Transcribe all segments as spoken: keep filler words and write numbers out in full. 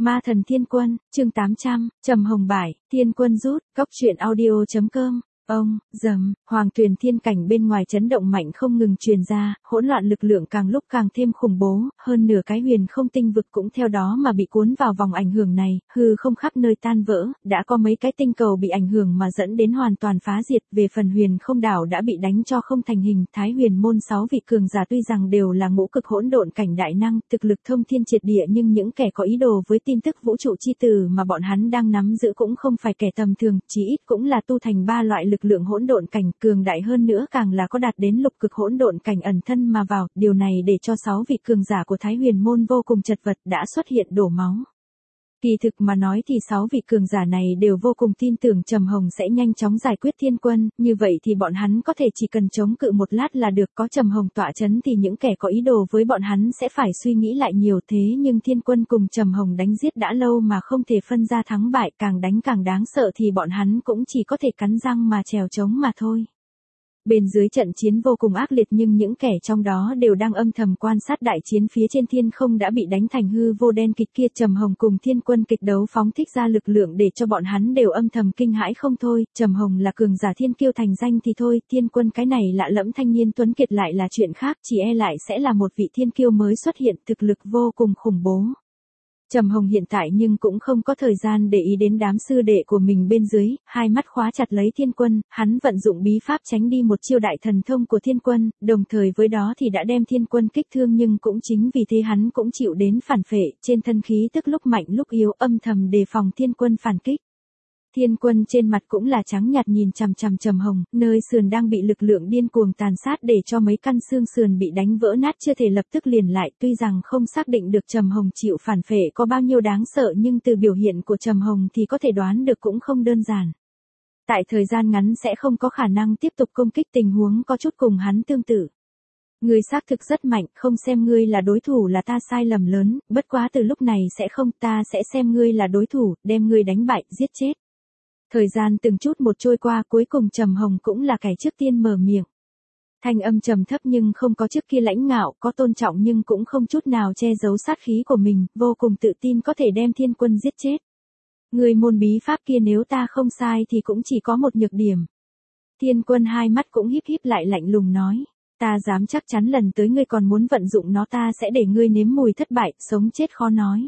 Ma thần Thiên Quân, chương tám trăm, Trầm Hồng bại, Thiên Quân rút, cóc truyện audio chấm com. Ông, dầm, hoàng tuyền thiên cảnh bên ngoài chấn động mạnh không ngừng truyền ra, hỗn loạn lực lượng càng lúc càng thêm khủng bố, hơn nửa cái huyền không tinh vực cũng theo đó mà bị cuốn vào vòng ảnh hưởng này, hư không khắp nơi tan vỡ, đã có mấy cái tinh cầu bị ảnh hưởng mà dẫn đến hoàn toàn phá diệt, về phần huyền không đảo đã bị đánh cho không thành hình, Thái Huyền môn sáu vị cường giả tuy rằng đều là ngũ cực hỗn độn cảnh đại năng, thực lực thông thiên triệt địa nhưng những kẻ có ý đồ với tin tức vũ trụ chi từ mà bọn hắn đang nắm giữ cũng không phải kẻ tầm thường, chỉ ít cũng là tu thành ba loại lực lượng hỗn độn cảnh, cường đại hơn nữa càng là có đạt đến lục cực hỗn độn cảnh ẩn thân mà vào, điều này để cho sáu vị cường giả của Thái Huyền môn vô cùng chật vật, đã xuất hiện đổ máu. Kỳ thực mà nói thì sáu vị cường giả này đều vô cùng tin tưởng Trầm Hồng sẽ nhanh chóng giải quyết Thiên Quân, như vậy thì bọn hắn có thể chỉ cần chống cự một lát là được, có Trầm Hồng tọa chấn thì những kẻ có ý đồ với bọn hắn sẽ phải suy nghĩ lại nhiều, thế nhưng Thiên Quân cùng Trầm Hồng đánh giết đã lâu mà không thể phân ra thắng bại, càng đánh càng đáng sợ thì bọn hắn cũng chỉ có thể cắn răng mà trèo trống mà thôi. Bên dưới trận chiến vô cùng ác liệt nhưng những kẻ trong đó đều đang âm thầm quan sát đại chiến phía trên thiên không đã bị đánh thành hư vô đen kịch kia. Trầm Hồng cùng Thiên Quân kịch đấu phóng thích ra lực lượng để cho bọn hắn đều âm thầm kinh hãi không thôi. Trầm Hồng là cường giả thiên kiêu thành danh thì thôi, Thiên Quân cái này lạ lẫm thanh niên tuấn kiệt lại là chuyện khác, chỉ e lại sẽ là một vị thiên kiêu mới xuất hiện, thực lực vô cùng khủng bố. Trầm Hồng hiện tại nhưng cũng không có thời gian để ý đến đám sư đệ của mình bên dưới, hai mắt khóa chặt lấy Thiên Quân, hắn vận dụng bí pháp tránh đi một chiêu đại thần thông của Thiên Quân, đồng thời với đó thì đã đem Thiên Quân kích thương nhưng cũng chính vì thế hắn cũng chịu đến phản phệ, trên thân khí tức lúc mạnh lúc yếu, âm thầm đề phòng Thiên Quân phản kích. Thiên Quân trên mặt cũng là trắng nhạt nhìn chằm chằm Trầm Hồng, nơi sườn đang bị lực lượng điên cuồng tàn sát để cho mấy căn xương sườn bị đánh vỡ nát chưa thể lập tức liền lại, tuy rằng không xác định được Trầm Hồng chịu phản phệ có bao nhiêu đáng sợ nhưng từ biểu hiện của Trầm Hồng thì có thể đoán được cũng không đơn giản. Tại thời gian ngắn sẽ không có khả năng tiếp tục công kích, tình huống có chút cùng hắn tương tự. Ngươi xác thực rất mạnh, không xem ngươi là đối thủ là ta sai lầm lớn, bất quá từ lúc này sẽ không, ta sẽ xem ngươi là đối thủ, đem ngươi đánh bại, giết chết. Thời gian từng chút một trôi qua, cuối cùng Trầm Hồng cũng là kẻ trước tiên mở miệng. Thanh âm trầm thấp nhưng không có trước kia lãnh ngạo, có tôn trọng nhưng cũng không chút nào che giấu sát khí của mình, vô cùng tự tin có thể đem Thiên Quân giết chết. Người môn bí pháp kia nếu ta không sai thì cũng chỉ có một nhược điểm. Thiên Quân hai mắt cũng híp híp lại lạnh lùng nói, ta dám chắc chắn lần tới ngươi còn muốn vận dụng nó ta sẽ để ngươi nếm mùi thất bại, sống chết khó nói.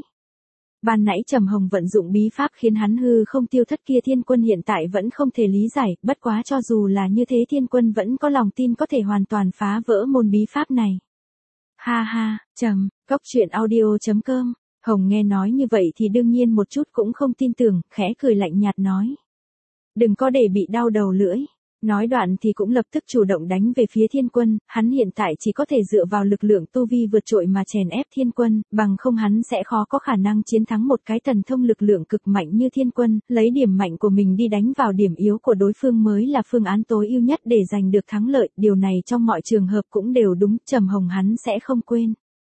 Ban nãy Trầm Hồng vận dụng bí pháp khiến hắn hư không tiêu thất kia Thiên Quân hiện tại vẫn không thể lý giải, bất quá cho dù là như thế Thiên Quân vẫn có lòng tin có thể hoàn toàn phá vỡ môn bí pháp này. Ha ha, Trầm, cóc truyện audio chấm com. Hồng nghe nói như vậy thì đương nhiên một chút cũng không tin tưởng, khẽ cười lạnh nhạt nói. Đừng có để bị đau đầu lưỡi. Nói đoạn thì cũng lập tức chủ động đánh về phía Thiên Quân, hắn hiện tại chỉ có thể dựa vào lực lượng tu vi vượt trội mà chèn ép Thiên Quân, bằng không hắn sẽ khó có khả năng chiến thắng một cái thần thông lực lượng cực mạnh như Thiên Quân, lấy điểm mạnh của mình đi đánh vào điểm yếu của đối phương mới là phương án tối ưu nhất để giành được thắng lợi, điều này trong mọi trường hợp cũng đều đúng, Trầm Hồng hắn sẽ không quên.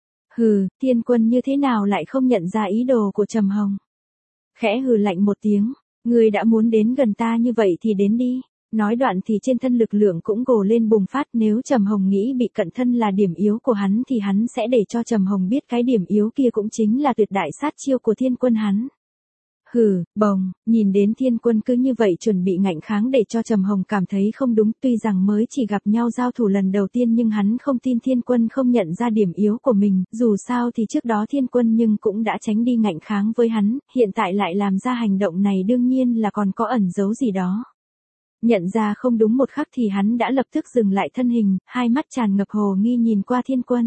Hừ, Thiên Quân như thế nào lại không nhận ra ý đồ của Trầm Hồng? Khẽ hừ lạnh một tiếng, ngươi đã muốn đến gần ta như vậy thì đến đi. Nói đoạn thì trên thân lực lượng cũng gồ lên bùng phát, nếu Trầm Hồng nghĩ bị cận thân là điểm yếu của hắn thì hắn sẽ để cho Trầm Hồng biết cái điểm yếu kia cũng chính là tuyệt đại sát chiêu của Thiên Quân hắn. Hừ, bồng, nhìn đến Thiên Quân cứ như vậy chuẩn bị ngạnh kháng để cho Trầm Hồng cảm thấy không đúng, tuy rằng mới chỉ gặp nhau giao thủ lần đầu tiên nhưng hắn không tin Thiên Quân không nhận ra điểm yếu của mình, dù sao thì trước đó Thiên Quân nhưng cũng đã tránh đi ngạnh kháng với hắn, hiện tại lại làm ra hành động này đương nhiên là còn có ẩn giấu gì đó. Nhận ra không đúng một khắc thì hắn đã lập tức dừng lại thân hình, hai mắt tràn ngập hồ nghi nhìn qua Thiên Quân.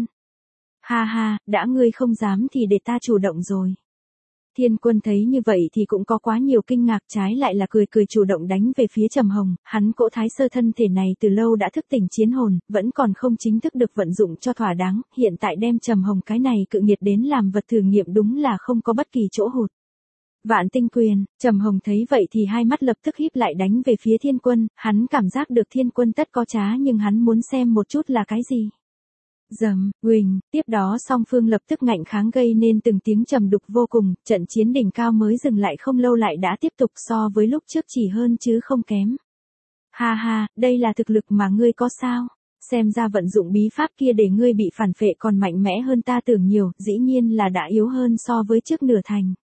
Ha ha, đã ngươi không dám thì để ta chủ động rồi. Thiên Quân thấy như vậy thì cũng có quá nhiều kinh ngạc, trái lại là cười cười chủ động đánh về phía Trầm Hồng, hắn cỗ thái sơ thân thể này từ lâu đã thức tỉnh chiến hồn, vẫn còn không chính thức được vận dụng cho thỏa đáng, hiện tại đem Trầm Hồng cái này cự nghiệt đến làm vật thử nghiệm đúng là không có bất kỳ chỗ hụt. Vạn tinh quyền, Trầm Hồng thấy vậy thì hai mắt lập tức híp lại đánh về phía Thiên Quân, hắn cảm giác được Thiên Quân tất có trá nhưng hắn muốn xem một chút là cái gì. Dầm, huỳnh, tiếp đó song phương lập tức ngạnh kháng gây nên từng tiếng trầm đục vô cùng, trận chiến đỉnh cao mới dừng lại không lâu lại đã tiếp tục so với lúc trước chỉ hơn chứ không kém. Ha ha, đây là thực lực mà ngươi có sao? Xem ra vận dụng bí pháp kia để ngươi bị phản phệ còn mạnh mẽ hơn ta tưởng nhiều, dĩ nhiên là đã yếu hơn so với trước nửa thành.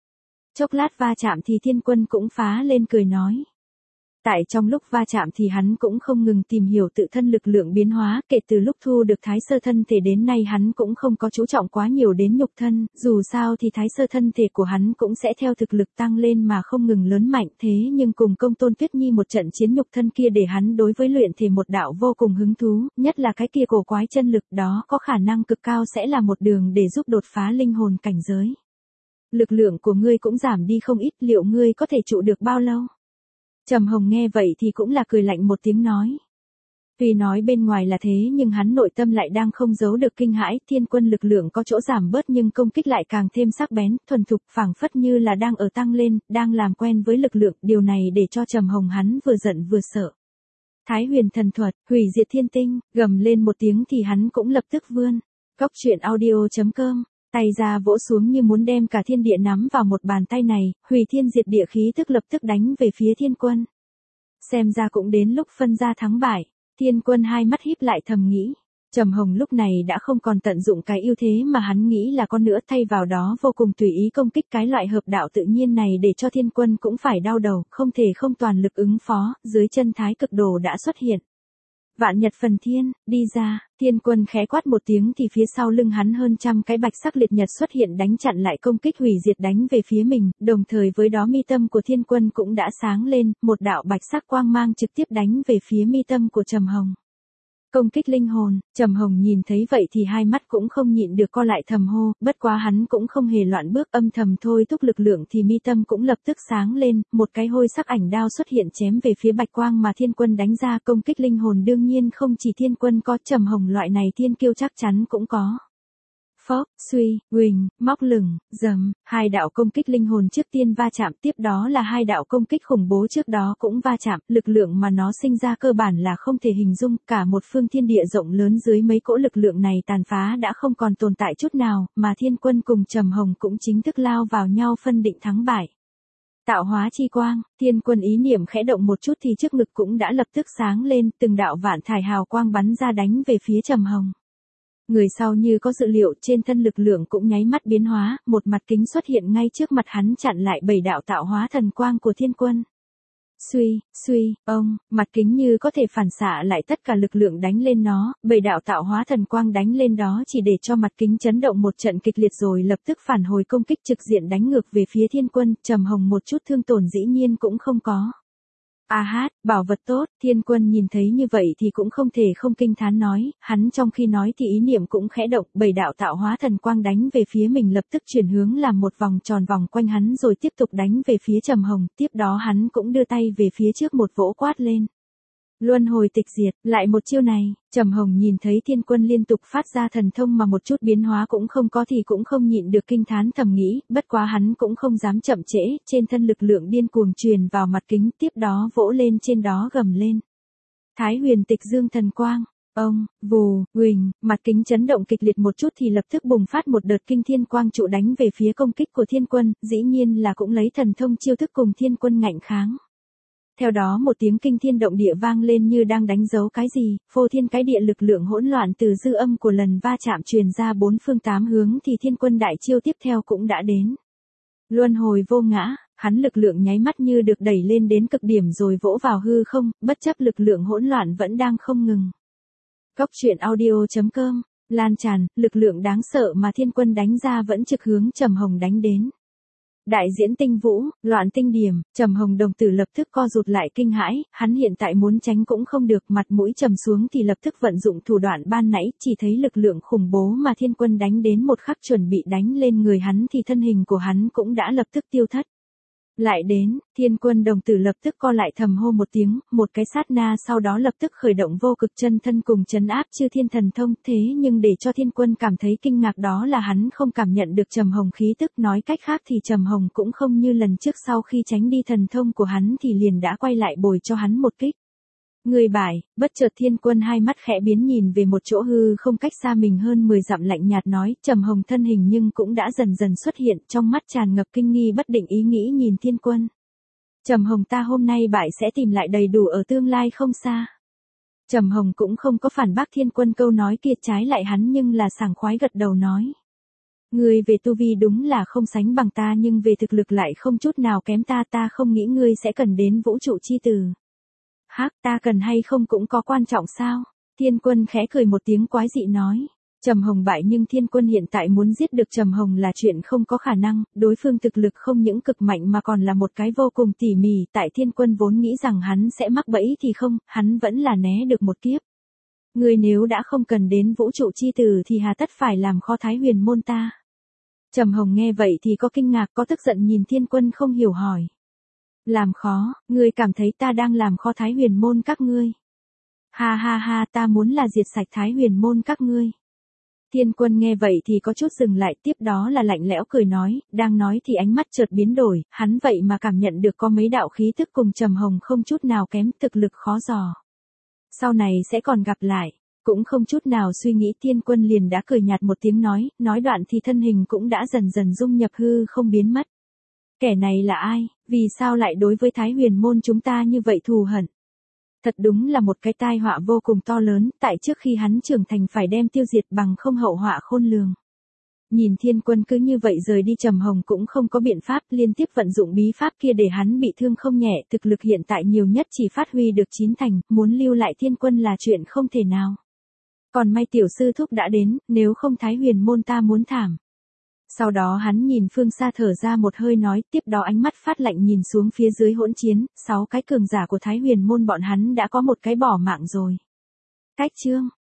Chốc lát va chạm thì thiên quân cũng phá lên cười nói. Tại trong lúc va chạm thì hắn cũng không ngừng tìm hiểu tự thân lực lượng biến hóa, kể từ lúc thu được thái sơ thân thể đến nay hắn cũng không có chú trọng quá nhiều đến nhục thân, dù sao thì thái sơ thân thể của hắn cũng sẽ theo thực lực tăng lên mà không ngừng lớn mạnh, thế nhưng cùng Công Tôn Tuyết Nhi một trận chiến nhục thân kia để hắn đối với luyện thể một đạo vô cùng hứng thú, nhất là cái kia cổ quái chân lực đó có khả năng cực cao sẽ là một đường để giúp đột phá linh hồn cảnh giới. Lực lượng của ngươi cũng giảm đi không ít, liệu ngươi có thể trụ được bao lâu? Trầm Hồng nghe vậy thì cũng là cười lạnh một tiếng nói. Tuy nói bên ngoài là thế nhưng hắn nội tâm lại đang không giấu được kinh hãi, thiên quân lực lượng có chỗ giảm bớt nhưng công kích lại càng thêm sắc bén, thuần thục, phảng phất như là đang ở tăng lên, đang làm quen với lực lượng, điều này để cho Trầm Hồng hắn vừa giận vừa sợ. Thái Huyền thần thuật, hủy diệt thiên tinh, gầm lên một tiếng thì hắn cũng lập tức vươn. Cốc truyện audio chấm com tay ra vỗ xuống như muốn đem cả thiên địa nắm vào một bàn tay này, hủy thiên diệt địa khí tức lập tức đánh về phía thiên quân. Xem ra cũng đến lúc phân ra thắng bại, thiên quân hai mắt híp lại thầm nghĩ. Trầm Hồng lúc này đã không còn tận dụng cái ưu thế mà hắn nghĩ là con nữa, thay vào đó vô cùng tùy ý công kích cái loại hợp đạo tự nhiên này để cho thiên quân cũng phải đau đầu, không thể không toàn lực ứng phó, dưới chân thái cực đồ đã xuất hiện. Vạn Nhật Phần Thiên, đi ra, thiên quân khẽ quát một tiếng thì phía sau lưng hắn hơn trăm cái bạch sắc liệt nhật xuất hiện đánh chặn lại công kích hủy diệt đánh về phía mình, đồng thời với đó mi tâm của thiên quân cũng đã sáng lên, một đạo bạch sắc quang mang trực tiếp đánh về phía mi tâm của Trầm Hồng. Công kích linh hồn, Trầm Hồng nhìn thấy vậy thì hai mắt cũng không nhịn được co lại thầm hô, bất quá hắn cũng không hề loạn bước, âm thầm thôi thúc lực lượng thì mi tâm cũng lập tức sáng lên, một cái hôi sắc ảnh đao xuất hiện chém về phía bạch quang mà thiên quân đánh ra. Công kích linh hồn đương nhiên không chỉ thiên quân có, Trầm Hồng loại này thiên kiêu chắc chắn cũng có. Phốc, suy, huỳnh, móc lửng, dầm, hai đạo công kích linh hồn trước tiên va chạm, tiếp đó là hai đạo công kích khủng bố trước đó cũng va chạm, lực lượng mà nó sinh ra cơ bản là không thể hình dung, cả một phương thiên địa rộng lớn dưới mấy cỗ lực lượng này tàn phá đã không còn tồn tại chút nào, mà thiên quân cùng Trầm Hồng cũng chính thức lao vào nhau phân định thắng bại. Tạo hóa chi quang, thiên quân ý niệm khẽ động một chút thì trước ngực cũng đã lập tức sáng lên, từng đạo vạn thải hào quang bắn ra đánh về phía Trầm Hồng. Người sau như có dự liệu, trên thân lực lượng cũng nháy mắt biến hóa, một mặt kính xuất hiện ngay trước mặt hắn chặn lại bảy đạo tạo hóa thần quang của thiên quân. Suy, suy, ông, mặt kính như có thể phản xạ lại tất cả lực lượng đánh lên nó, bảy đạo tạo hóa thần quang đánh lên đó chỉ để cho mặt kính chấn động một trận kịch liệt rồi lập tức phản hồi công kích trực diện đánh ngược về phía thiên quân. Trầm Hồng một chút thương tổn dĩ nhiên cũng không có. A hát, bảo vật tốt, thiên quân nhìn thấy như vậy thì cũng không thể không kinh thán nói, hắn trong khi nói thì ý niệm cũng khẽ động, bảy đạo tạo hóa thần quang đánh về phía mình lập tức chuyển hướng làm một vòng tròn vòng quanh hắn rồi tiếp tục đánh về phía Trầm Hồng, tiếp đó hắn cũng đưa tay về phía trước một vỗ quát lên. Luân hồi tịch diệt, lại một chiêu này, Trầm Hồng nhìn thấy thiên quân liên tục phát ra thần thông mà một chút biến hóa cũng không có thì cũng không nhịn được kinh thán thầm nghĩ, bất quá hắn cũng không dám chậm trễ, trên thân lực lượng điên cuồng truyền vào mặt kính, tiếp đó vỗ lên trên đó gầm lên. Thái Huyền Tịch Dương Thần Quang, ông, vù, huỳnh, mặt kính chấn động kịch liệt một chút thì lập tức bùng phát một đợt kinh thiên quang trụ đánh về phía công kích của thiên quân, dĩ nhiên là cũng lấy thần thông chiêu thức cùng thiên quân ngạnh kháng. Theo đó một tiếng kinh thiên động địa vang lên như đang đánh dấu cái gì, phô thiên cái địa lực lượng hỗn loạn từ dư âm của lần va chạm truyền ra bốn phương tám hướng thì thiên quân đại chiêu tiếp theo cũng đã đến. Luân hồi vô ngã, hắn lực lượng nháy mắt như được đẩy lên đến cực điểm rồi vỗ vào hư không, bất chấp lực lượng hỗn loạn vẫn đang không ngừng. Cốc truyện audio chấm com, lan tràn, lực lượng đáng sợ mà thiên quân đánh ra vẫn trực hướng Trầm Hồng đánh đến. Đại diễn tinh vũ, loạn tinh điểm, Trầm Hồng đồng tử lập tức co rụt lại kinh hãi, hắn hiện tại muốn tránh cũng không được, mặt mũi trầm xuống thì lập tức vận dụng thủ đoạn ban nãy, chỉ thấy lực lượng khủng bố mà thiên quân đánh đến một khắc chuẩn bị đánh lên người hắn thì thân hình của hắn cũng đã lập tức tiêu thất. Lại đến, thiên quân đồng tử lập tức co lại thầm hô một tiếng, một cái sát na sau đó lập tức khởi động vô cực chân thân cùng trấn áp chư thiên thần thông, thế nhưng để cho thiên quân cảm thấy kinh ngạc đó là hắn không cảm nhận được Trầm Hồng khí tức, nói cách khác thì Trầm Hồng cũng không như lần trước sau khi tránh đi thần thông của hắn thì liền đã quay lại bồi cho hắn một kích. Người bại, bất chợt thiên quân hai mắt khẽ biến nhìn về một chỗ hư không cách xa mình hơn mười dặm lạnh nhạt nói, Trầm Hồng thân hình nhưng cũng đã dần dần xuất hiện, trong mắt tràn ngập kinh nghi bất định ý nghĩ nhìn thiên quân. Trầm Hồng ta hôm nay bại sẽ tìm lại đầy đủ ở tương lai không xa. Trầm Hồng cũng không có phản bác thiên quân câu nói kia, trái lại hắn nhưng là sảng khoái gật đầu nói. Ngươi về tu vi đúng là không sánh bằng ta nhưng về thực lực lại không chút nào kém ta, ta không nghĩ ngươi sẽ cần đến vũ trụ chi tử. Hắc, ta cần hay không cũng có quan trọng sao? Thiên Quân khẽ cười một tiếng quái dị nói. Trầm Hồng bại nhưng Thiên Quân hiện tại muốn giết được Trầm Hồng là chuyện không có khả năng, đối phương thực lực không những cực mạnh mà còn là một cái vô cùng tỉ mỉ, tại Thiên Quân vốn nghĩ rằng hắn sẽ mắc bẫy thì không, hắn vẫn là né được một kiếp. Ngươi nếu đã không cần đến vũ trụ chi tử thì hà tất phải làm khó Thái Huyền môn ta. Trầm Hồng nghe vậy thì có kinh ngạc có tức giận nhìn Thiên Quân không hiểu hỏi. Làm khó, ngươi cảm thấy ta đang làm khó Thái Huyền môn các ngươi. Ha ha ha, ta muốn là diệt sạch Thái Huyền môn các ngươi. Thiên Quân nghe vậy thì có chút dừng lại, tiếp đó là lạnh lẽo cười nói, đang nói thì ánh mắt chợt biến đổi, hắn vậy mà cảm nhận được có mấy đạo khí tức cùng Trầm Hồng không chút nào kém, thực lực khó dò. Sau này sẽ còn gặp lại, cũng không chút nào suy nghĩ Thiên Quân liền đã cười nhạt một tiếng nói, nói đoạn thì thân hình cũng đã dần dần dung nhập hư không biến mất. Kẻ này là ai, vì sao lại đối với Thái Huyền môn chúng ta như vậy thù hận? Thật đúng là một cái tai họa vô cùng to lớn, tại trước khi hắn trưởng thành phải đem tiêu diệt bằng không hậu họa khôn lường. Nhìn Thiên Quân cứ như vậy rời đi, Trầm Hồng cũng không có biện pháp, liên tiếp vận dụng bí pháp kia để hắn bị thương không nhẹ, thực lực hiện tại nhiều nhất chỉ phát huy được chín thành, muốn lưu lại Thiên Quân là chuyện không thể nào. Còn may tiểu sư thúc đã đến, nếu không Thái Huyền môn ta muốn thảm. Sau đó hắn nhìn phương xa thở ra một hơi nói, tiếp đó ánh mắt phát lạnh nhìn xuống phía dưới hỗn chiến, sáu cái cường giả của Thái Huyền môn bọn hắn đã có một cái bỏ mạng rồi. Cách chương